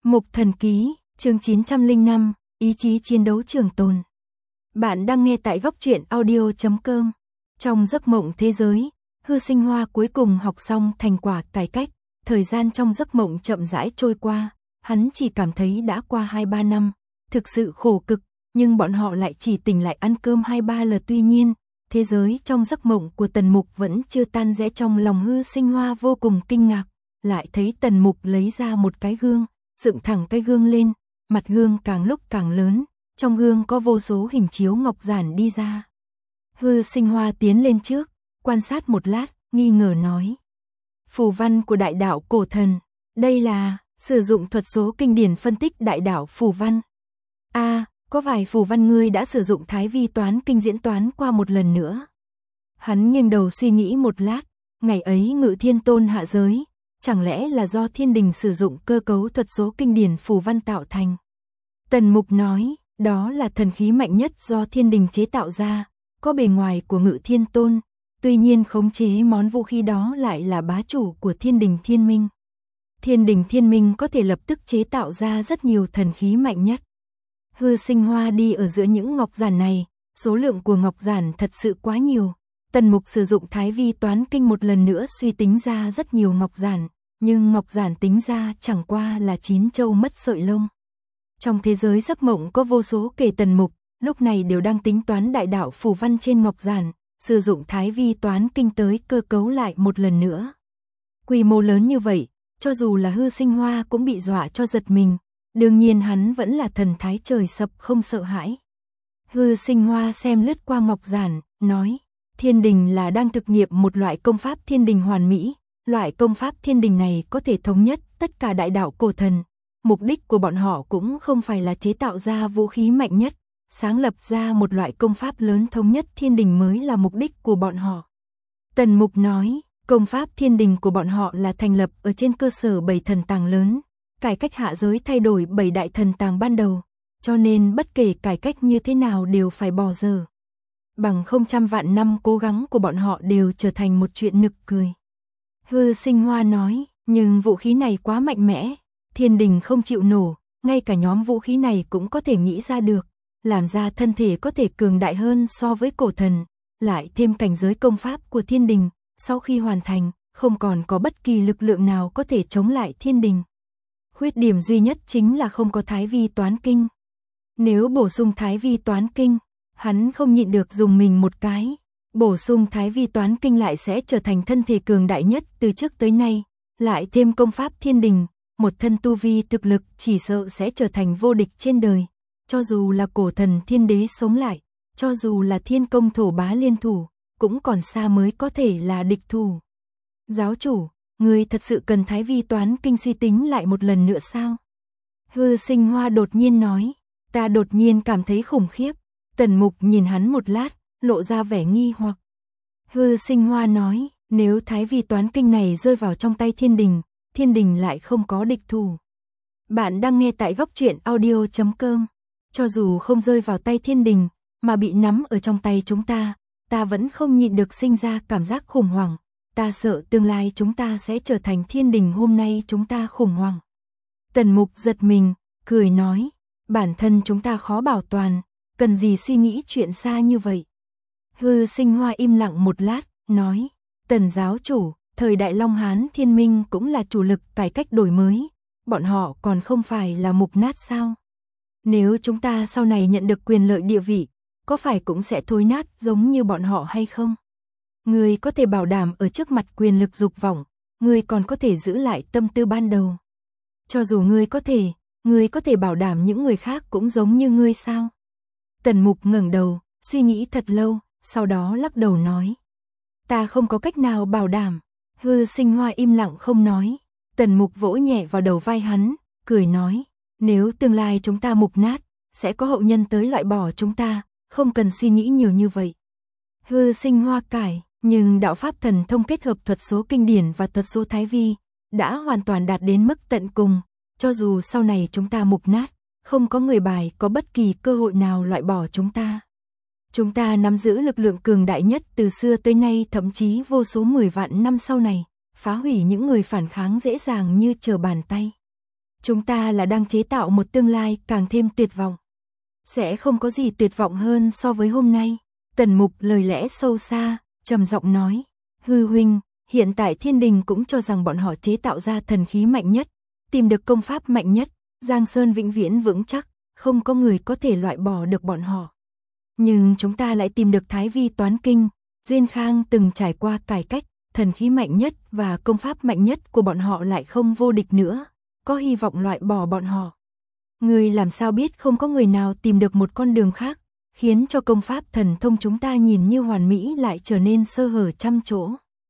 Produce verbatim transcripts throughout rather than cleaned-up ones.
Mục Thần Ký, chương chín trăm lẻ năm, ý chí chiến đấu trường tồn. Bạn đang nghe tại góc truyện audio chấm com. Trong giấc mộng thế giới, Hư Sinh Hoa cuối cùng học xong thành quả cải cách, thời gian trong giấc mộng chậm rãi trôi qua, hắn chỉ cảm thấy đã qua hai ba năm, thực sự khổ cực, nhưng bọn họ lại chỉ tỉnh lại ăn cơm hai ba lần. Tuy nhiên, thế giới trong giấc mộng của Tần Mục vẫn chưa tan rẽ. Trong lòng Hư Sinh Hoa vô cùng kinh ngạc, lại thấy Tần Mục lấy ra một cái gương, dựng thẳng cái gương lên, mặt gương càng lúc càng lớn, trong gương có vô số hình chiếu ngọc giản đi ra. Hư Sinh Hoa tiến lên trước, quan sát một lát, nghi ngờ nói: phù văn của đại đạo cổ thần, đây là sử dụng thuật số kinh điển phân tích đại đạo phù văn. A, à, có vài phù văn ngươi đã sử dụng Thái Vi toán kinh diễn toán qua một lần nữa. Hắn nghiêng đầu suy nghĩ một lát, ngày ấy Ngự Thiên Tôn hạ giới, chẳng lẽ là do thiên đình sử dụng cơ cấu thuật số kinh điển phù văn tạo thành? Tần Mục nói, đó là thần khí mạnh nhất do thiên đình chế tạo ra, có bề ngoài của Ngự Thiên Tôn, tuy nhiên khống chế món vũ khí đó lại là bá chủ của thiên đình Thiên Minh. Thiên đình Thiên Minh có thể lập tức chế tạo ra rất nhiều thần khí mạnh nhất. Hư Sinh Hoa đi ở giữa những ngọc giản này, số lượng của ngọc giản thật sự quá nhiều. Tần Mục sử dụng Thái Vi toán kinh một lần nữa suy tính ra rất nhiều ngọc giản, nhưng ngọc giản tính ra chẳng qua là chín châu mất sợi lông. Trong thế giới giấc mộng có vô số kẻ Tần Mục, lúc này đều đang tính toán đại đạo phù văn trên ngọc giản, sử dụng Thái Vi toán kinh tới cơ cấu lại một lần nữa. Quy mô lớn như vậy, cho dù là Hư Sinh Hoa cũng bị dọa cho giật mình, đương nhiên hắn vẫn là thần thái trời sập không sợ hãi. Hư Sinh Hoa xem lướt qua ngọc giản, nói: thiên đình là đang thực nghiệm một loại công pháp thiên đình hoàn mỹ, loại công pháp thiên đình này có thể thống nhất tất cả đại đạo cổ thần. Mục đích của bọn họ cũng không phải là chế tạo ra vũ khí mạnh nhất, sáng lập ra một loại công pháp lớn thống nhất thiên đình mới là mục đích của bọn họ. Tần Mục nói, công pháp thiên đình của bọn họ là thành lập ở trên cơ sở bảy thần tàng lớn, cải cách hạ giới thay đổi bảy đại thần tàng ban đầu, cho nên bất kể cải cách như thế nào đều phải bỏ dở. Bằng không trăm vạn năm cố gắng của bọn họ đều trở thành một chuyện nực cười. Hư Sinh Hoa nói, nhưng vũ khí này quá mạnh mẽ, thiên đình không chịu nổ, ngay cả nhóm vũ khí này cũng có thể nghĩ ra được, làm ra thân thể có thể cường đại hơn so với cổ thần, lại thêm cảnh giới công pháp của thiên đình, sau khi hoàn thành, không còn có bất kỳ lực lượng nào có thể chống lại thiên đình. Khuyết điểm duy nhất chính là không có Thái Vi toán kinh. Nếu bổ sung Thái Vi toán kinh, hắn không nhịn được dùng mình một cái, bổ sung Thái Vi toán kinh lại sẽ trở thành thân thể cường đại nhất từ trước tới nay, lại thêm công pháp thiên đình, một thân tu vi thực lực chỉ sợ sẽ trở thành vô địch trên đời, cho dù là cổ thần thiên đế sống lại, cho dù là thiên công thổ bá liên thủ, cũng còn xa mới có thể là địch thủ. Giáo chủ, người thật sự cần Thái Vi toán kinh suy tính lại một lần nữa sao? Hư Sinh Hoa đột nhiên nói, ta đột nhiên cảm thấy khủng khiếp. Tần Mục nhìn hắn một lát, lộ ra vẻ nghi hoặc. Hư Sinh Hoa nói, nếu Thái Vi toán kinh này rơi vào trong tay thiên đình, thiên đình lại không có địch thủ. Bạn đang nghe tại góc truyện audio chấm com. Cho dù không rơi vào tay thiên đình, mà bị nắm ở trong tay chúng ta, ta vẫn không nhịn được sinh ra cảm giác khủng hoảng. Ta sợ tương lai chúng ta sẽ trở thành thiên đình hôm nay chúng ta khủng hoảng. Tần Mục giật mình, cười nói, bản thân chúng ta khó bảo toàn, cần gì suy nghĩ chuyện xa như vậy. Hư Sinh Hoa im lặng một lát, nói, Tần giáo chủ, thời đại Long Hán Thiên Minh cũng là chủ lực cải cách đổi mới, bọn họ còn không phải là mục nát sao? Nếu chúng ta sau này nhận được quyền lợi địa vị, có phải cũng sẽ thối nát giống như bọn họ hay không? Ngươi có thể bảo đảm ở trước mặt quyền lực dục vọng, ngươi còn có thể giữ lại tâm tư ban đầu. Cho dù ngươi có thể, ngươi có thể bảo đảm những người khác cũng giống như ngươi sao? Tần Mục ngẩng đầu, suy nghĩ thật lâu, sau đó lắc đầu nói, ta không có cách nào bảo đảm. Hư Sinh Hoa im lặng không nói. Tần Mục vỗ nhẹ vào đầu vai hắn, cười nói, nếu tương lai chúng ta mục nát, sẽ có hậu nhân tới loại bỏ chúng ta, không cần suy nghĩ nhiều như vậy. Hư Sinh Hoa cải, nhưng đạo pháp thần thông kết hợp thuật số kinh điển và thuật số Thái Vi, đã hoàn toàn đạt đến mức tận cùng, cho dù sau này chúng ta mục nát, không có người bài có bất kỳ cơ hội nào loại bỏ chúng ta. Chúng ta nắm giữ lực lượng cường đại nhất từ xưa tới nay, thậm chí vô số mười vạn năm sau này, phá hủy những người phản kháng dễ dàng như trở bàn tay. Chúng ta là đang chế tạo một tương lai càng thêm tuyệt vọng. Sẽ không có gì tuyệt vọng hơn so với hôm nay. Tần Mục lời lẽ sâu xa, trầm giọng nói. Hư huynh, hiện tại thiên đình cũng cho rằng bọn họ chế tạo ra thần khí mạnh nhất, tìm được công pháp mạnh nhất, Giang Sơn vĩnh viễn vững chắc, không có người có thể loại bỏ được bọn họ. Nhưng chúng ta lại tìm được Thái Vi Toán Kinh, Duyên Khang từng trải qua cải cách, thần khí mạnh nhất và công pháp mạnh nhất của bọn họ lại không vô địch nữa, có hy vọng loại bỏ bọn họ. Người làm sao biết không có người nào tìm được một con đường khác, khiến cho công pháp thần thông chúng ta nhìn như hoàn mỹ lại trở nên sơ hở trăm chỗ.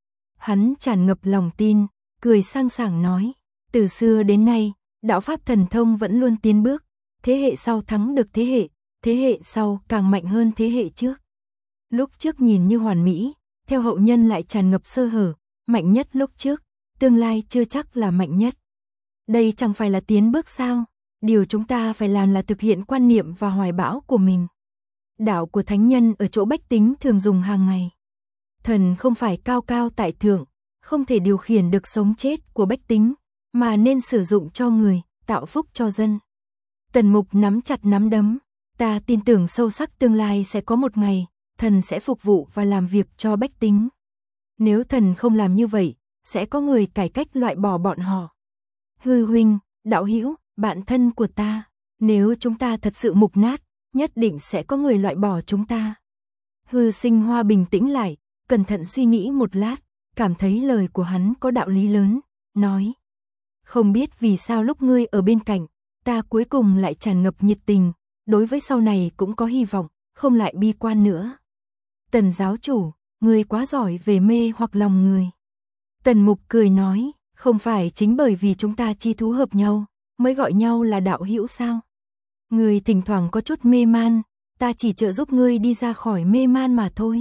Hắn tràn ngập lòng tin, cười sang sảng nói, từ xưa đến nay, đạo pháp thần thông vẫn luôn tiến bước, thế hệ sau thắng được thế hệ, thế hệ sau càng mạnh hơn thế hệ trước. Lúc trước nhìn như hoàn mỹ, theo hậu nhân lại tràn ngập sơ hở, mạnh nhất lúc trước, tương lai chưa chắc là mạnh nhất. Đây chẳng phải là tiến bước sao? Điều chúng ta phải làm là thực hiện quan niệm và hoài bão của mình. Đạo của thánh nhân ở chỗ bách tính thường dùng hàng ngày. Thần không phải cao cao tại thượng, không thể điều khiển được sống chết của bách tính, mà nên sử dụng cho người, tạo phúc cho dân. Tần Mục nắm chặt nắm đấm, ta tin tưởng sâu sắc tương lai sẽ có một ngày, thần sẽ phục vụ và làm việc cho bách tính. Nếu thần không làm như vậy, sẽ có người cải cách loại bỏ bọn họ. Hư huynh, đạo hữu, bạn thân của ta, nếu chúng ta thật sự mục nát, nhất định sẽ có người loại bỏ chúng ta. Hư Sinh Hoa bình tĩnh lại, cẩn thận suy nghĩ một lát, cảm thấy lời của hắn có đạo lý lớn, nói. Không biết vì sao lúc ngươi ở bên cạnh, ta cuối cùng lại tràn ngập nhiệt tình, đối với sau này cũng có hy vọng, không lại bi quan nữa. Tần giáo chủ, ngươi quá giỏi về mê hoặc lòng người. Tần Mục cười nói, không phải chính bởi vì chúng ta chi thú hợp nhau, mới gọi nhau là đạo hữu sao? Ngươi thỉnh thoảng có chút mê man, ta chỉ trợ giúp ngươi đi ra khỏi mê man mà thôi.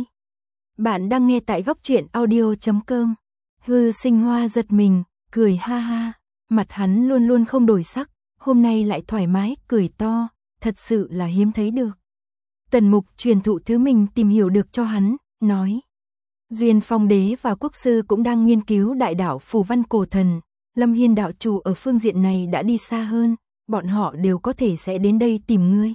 Bạn đang nghe tại góc truyện audio chấm com. Hư Sinh Hoa giật mình, cười ha ha, mặt hắn luôn luôn không đổi sắc, hôm nay lại thoải mái, cười to, thật sự là hiếm thấy được. Tần Mục truyền thụ thứ mình tìm hiểu được cho hắn, nói. Duyên Phong Đế và Quốc Sư cũng đang nghiên cứu đại đạo phù văn cổ thần, Lâm Hiên đạo chủ ở phương diện này đã đi xa hơn, bọn họ đều có thể sẽ đến đây tìm ngươi.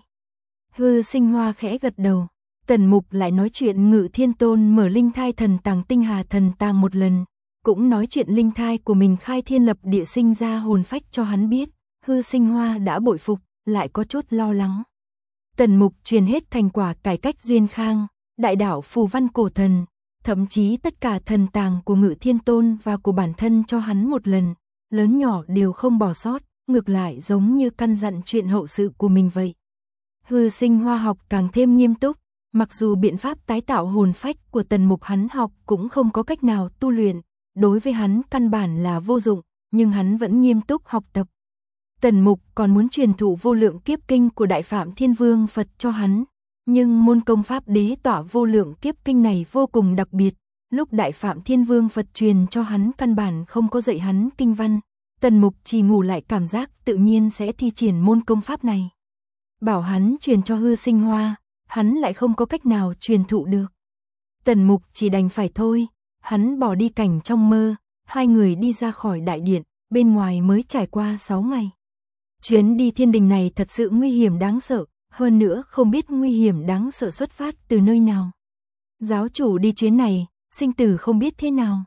Hư Sinh Hoa khẽ gật đầu, Tần Mục lại nói chuyện Ngự Thiên Tôn mở linh thai thần tàng tinh hà thần tàng một lần, cũng nói chuyện linh thai của mình khai thiên lập địa sinh ra hồn phách cho hắn biết. Hư Sinh Hoa đã bội phục, lại có chút lo lắng. Tần Mục truyền hết thành quả cải cách Duyên Khang, đại đạo phù văn cổ thần, thậm chí tất cả thần tàng của Ngự Thiên Tôn và của bản thân cho hắn một lần, lớn nhỏ đều không bỏ sót, ngược lại giống như căn dặn chuyện hậu sự của mình vậy. Hư Sinh Hoa học càng thêm nghiêm túc, mặc dù biện pháp tái tạo hồn phách của Tần Mục hắn học cũng không có cách nào tu luyện, đối với hắn căn bản là vô dụng, nhưng hắn vẫn nghiêm túc học tập. Tần Mục còn muốn truyền thụ vô lượng kiếp kinh của Đại Phạm Thiên Vương Phật cho hắn, nhưng môn công pháp đế tỏa vô lượng kiếp kinh này vô cùng đặc biệt, lúc Đại Phạm Thiên Vương Phật truyền cho hắn căn bản không có dạy hắn kinh văn, Tần Mục chỉ ngủ lại cảm giác tự nhiên sẽ thi triển môn công pháp này. Bảo hắn truyền cho Hư Sinh Hoa, hắn lại không có cách nào truyền thụ được. Tần Mục chỉ đành phải thôi, hắn bỏ đi cảnh trong mơ, hai người đi ra khỏi đại điện, bên ngoài mới trải qua sáu ngày. Chuyến đi thiên đình này thật sự nguy hiểm đáng sợ, hơn nữa không biết nguy hiểm đáng sợ xuất phát từ nơi nào. Giáo chủ đi chuyến này, sinh tử không biết thế nào.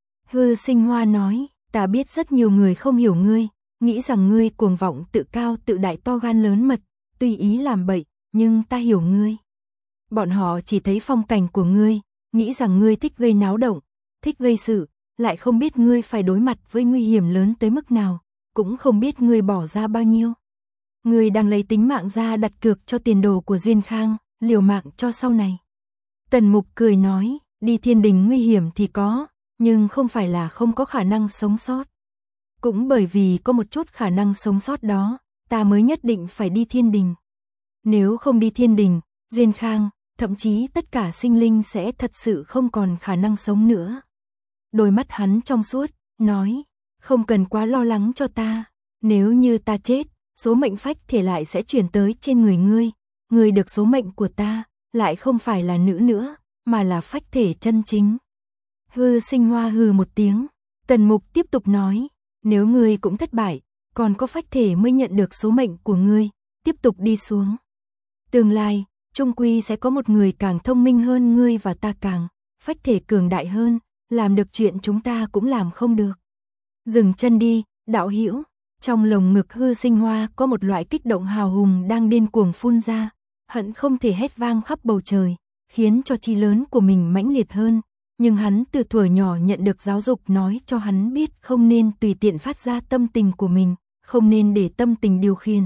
Hư Sinh Hoa nói, ta biết rất nhiều người không hiểu ngươi, nghĩ rằng ngươi cuồng vọng tự cao tự đại to gan lớn mật, tùy ý làm bậy, nhưng ta hiểu ngươi. Bọn họ chỉ thấy phong cảnh của ngươi, nghĩ rằng ngươi thích gây náo động, thích gây sự, lại không biết ngươi phải đối mặt với nguy hiểm lớn tới mức nào, cũng không biết ngươi bỏ ra bao nhiêu. Ngươi đang lấy tính mạng ra đặt cược cho tiền đồ của Duyên Khang, liều mạng cho sau này. Tần Mục cười nói, đi thiên đình nguy hiểm thì có, nhưng không phải là không có khả năng sống sót. Cũng bởi vì có một chút khả năng sống sót đó, ta mới nhất định phải đi thiên đình. Nếu không đi thiên đình, Duyên Khang, thậm chí tất cả sinh linh sẽ thật sự không còn khả năng sống nữa. Đôi mắt hắn trong suốt, nói, không cần quá lo lắng cho ta, nếu như ta chết, số mệnh phách thể lại sẽ chuyển tới trên người ngươi, ngươi được số mệnh của ta, lại không phải là nữ nữa, mà là phách thể chân chính. Hư Sinh Hoa hừ một tiếng, Tần Mục tiếp tục nói, nếu ngươi cũng thất bại, còn có phách thể mới nhận được số mệnh của ngươi, tiếp tục đi xuống. Tương lai, chung quy sẽ có một người càng thông minh hơn ngươi và ta càng, phách thể cường đại hơn, làm được chuyện chúng ta cũng làm không được. Dừng chân đi, đạo hữu. Trong lồng ngực Hư Sinh Hoa có một loại kích động hào hùng đang điên cuồng phun ra, hận không thể hét vang khắp bầu trời, khiến cho chi lớn của mình mãnh liệt hơn. Nhưng hắn từ thuở nhỏ nhận được giáo dục nói cho hắn biết không nên tùy tiện phát ra tâm tình của mình, không nên để tâm tình điều khiển.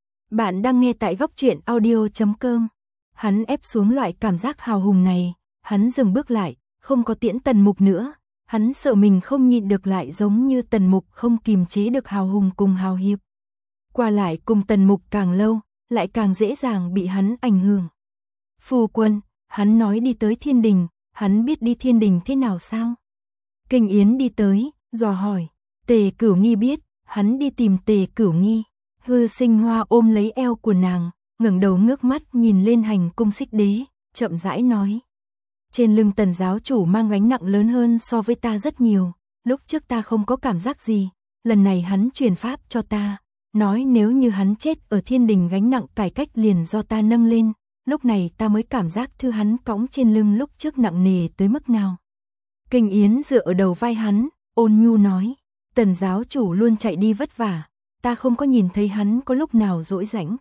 Bạn đang nghe tại góc truyện audio chấm com. Hắn ép xuống loại cảm giác hào hùng này, hắn dừng bước lại, không có tiễn Tần Mục nữa. Hắn sợ mình không nhịn được lại giống như Tần Mục không kìm chế được hào hùng cùng hào hiệp. Qua lại cùng Tần Mục càng lâu, lại càng dễ dàng bị hắn ảnh hưởng. Phu quân, hắn nói đi tới thiên đình, hắn biết đi thiên đình thế nào sao? Kinh Yến đi tới, dò hỏi. Tề Cửu Nghi biết, hắn đi tìm Tề Cửu Nghi. Hư Sinh Hoa ôm lấy eo của nàng, ngẩng đầu ngước mắt nhìn lên hành cung Xích Đế, chậm rãi nói. Trên lưng Tần giáo chủ mang gánh nặng lớn hơn so với ta rất nhiều, lúc trước ta không có cảm giác gì, lần này hắn truyền pháp cho ta, nói nếu như hắn chết ở thiên đình gánh nặng cải cách liền do ta nâng lên, lúc này ta mới cảm giác thư hắn cõng trên lưng lúc trước nặng nề tới mức nào. Kinh Yến dựa ở đầu vai hắn, ôn nhu nói, Tần giáo chủ luôn chạy đi vất vả, ta không có nhìn thấy hắn có lúc nào rỗi rãnh.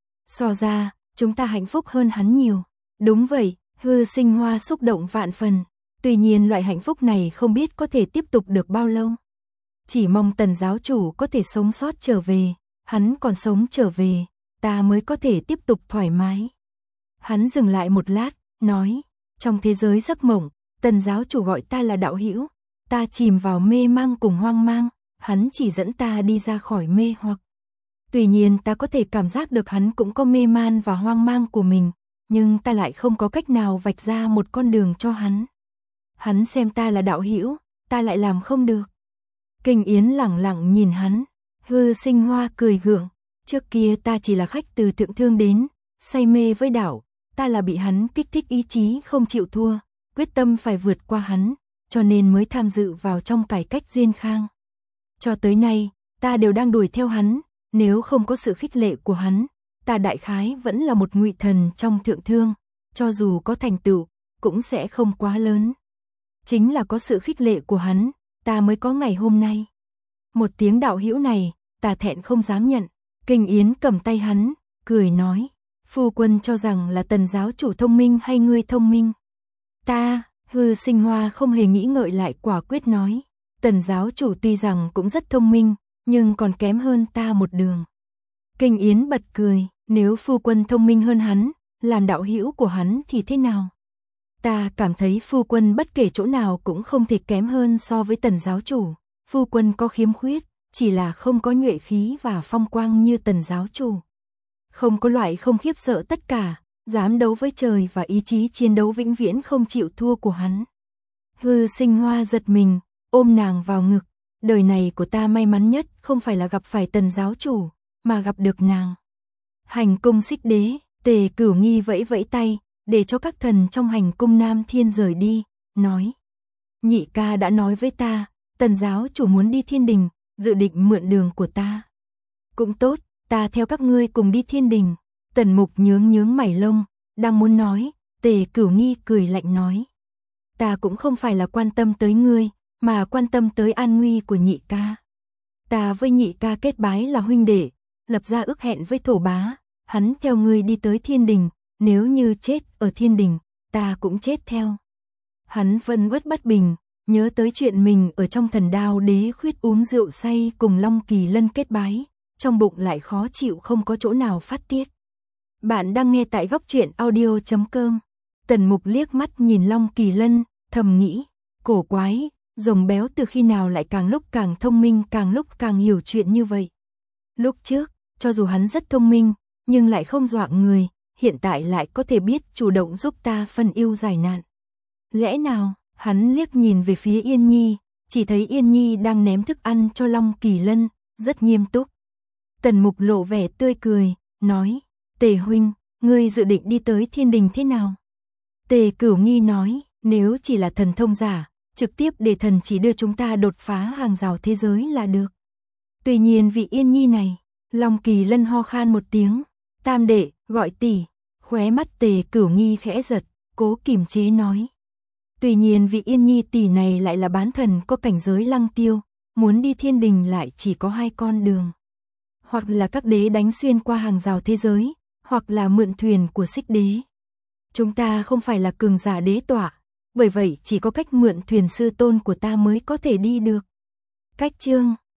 So ra, chúng ta hạnh phúc hơn hắn nhiều. Đúng vậy. Hư Sinh Hoa xúc động vạn phần, tuy nhiên loại hạnh phúc này không biết có thể tiếp tục được bao lâu. Chỉ mong Tần giáo chủ có thể sống sót trở về, hắn còn sống trở về, ta mới có thể tiếp tục thoải mái. Hắn dừng lại một lát, nói, trong thế giới giấc mộng, Tần giáo chủ gọi ta là đạo hữu, ta chìm vào mê mang cùng hoang mang, hắn chỉ dẫn ta đi ra khỏi mê hoặc. Tuy nhiên ta có thể cảm giác được hắn cũng có mê man và hoang mang của mình. Nhưng ta lại không có cách nào vạch ra một con đường cho hắn. Hắn xem ta là đạo hữu, ta lại làm không được. Kinh Yến lẳng lặng nhìn hắn, Hư Sinh Hoa cười gượng, trước kia ta chỉ là khách từ Thượng Thương đến, say mê với đạo, ta là bị hắn kích thích ý chí không chịu thua, quyết tâm phải vượt qua hắn, cho nên mới tham dự vào trong cải cách Diên Khang. Cho tới nay, ta đều đang đuổi theo hắn, nếu không có sự khích lệ của hắn, ta đại khái vẫn là một ngụy thần trong Thượng Thương, cho dù có thành tựu, cũng sẽ không quá lớn. Chính là có sự khích lệ của hắn, ta mới có ngày hôm nay. Một tiếng đạo hữu này, ta thẹn không dám nhận. Kinh Yến cầm tay hắn, cười nói, phu quân cho rằng là Tần giáo chủ thông minh hay ngươi thông minh? Ta, Hư Sinh Hoa không hề nghĩ ngợi lại quả quyết nói, Tần giáo chủ tuy rằng cũng rất thông minh, nhưng còn kém hơn ta một đường. Kinh Yến bật cười, nếu phu quân thông minh hơn hắn, làm đạo hữu của hắn thì thế nào? Ta cảm thấy phu quân bất kể chỗ nào cũng không thể kém hơn so với Tần giáo chủ. Phu quân có khiếm khuyết, chỉ là không có nhuệ khí và phong quang như Tần giáo chủ. Không có loại không khiếp sợ tất cả, dám đấu với trời và ý chí chiến đấu vĩnh viễn không chịu thua của hắn. Hư Sinh Hoa giật mình, ôm nàng vào ngực. Đời này của ta may mắn nhất không phải là gặp phải Tần giáo chủ, mà gặp được nàng. Hành cung Xích Đế, Tề Cửu Nghi vẫy vẫy tay, để cho các thần trong hành cung Nam Thiên rời đi, nói. Nhị ca đã nói với ta, Tần giáo chủ muốn đi thiên đình, dự định mượn đường của ta. Cũng tốt, ta theo các ngươi cùng đi thiên đình. Tần Mục nhướng nhướng mày lông, đang muốn nói, Tề Cửu Nghi cười lạnh nói. Ta cũng không phải là quan tâm tới ngươi, mà quan tâm tới an nguy của nhị ca. Ta với nhị ca kết bái là huynh đệ, lập ra ước hẹn với thổ bá, hắn theo ngươi đi tới thiên đình, nếu như chết ở thiên đình, ta cũng chết theo. Hắn vẫn uất bất bình, nhớ tới chuyện mình ở trong Thần Đao Đế khuyết uống rượu say cùng Long Kỳ Lân kết bái, trong bụng lại khó chịu không có chỗ nào phát tiết. Bạn đang nghe tại góc truyện audio chấm com. Tần Mục liếc mắt nhìn Long Kỳ Lân, thầm nghĩ, cổ quái, rồng béo từ khi nào lại càng lúc càng thông minh, càng lúc càng hiểu chuyện như vậy. Lúc trước, cho dù hắn rất thông minh, nhưng lại không dọa người, hiện tại lại có thể biết chủ động giúp ta phân ưu giải nạn. Lẽ nào, hắn liếc nhìn về phía Yên Nhi, chỉ thấy Yên Nhi đang ném thức ăn cho Long Kỳ Lân, rất nghiêm túc. Tần Mục lộ vẻ tươi cười, nói, Tề huynh, ngươi dự định đi tới thiên đình thế nào? Tề Cửu Nghi nói, nếu chỉ là thần thông giả, trực tiếp để thần chỉ đưa chúng ta đột phá hàng rào thế giới là được. Tuy nhiên vị Yên Nhi này, Long Kỳ Lân ho khan một tiếng, tam đệ, gọi tỷ, khóe mắt Tề Cửu Nghi khẽ giật, cố kiềm chế nói. Tuy nhiên vị Yên Nhi tỷ này lại là bán thần có cảnh giới lăng tiêu, muốn đi thiên đình lại chỉ có hai con đường. Hoặc là các đế đánh xuyên qua hàng rào thế giới, hoặc là mượn thuyền của Xích Đế. Chúng ta không phải là cường giả đế tọa, bởi vậy chỉ có cách mượn thuyền sư tôn của ta mới có thể đi được. Cách chương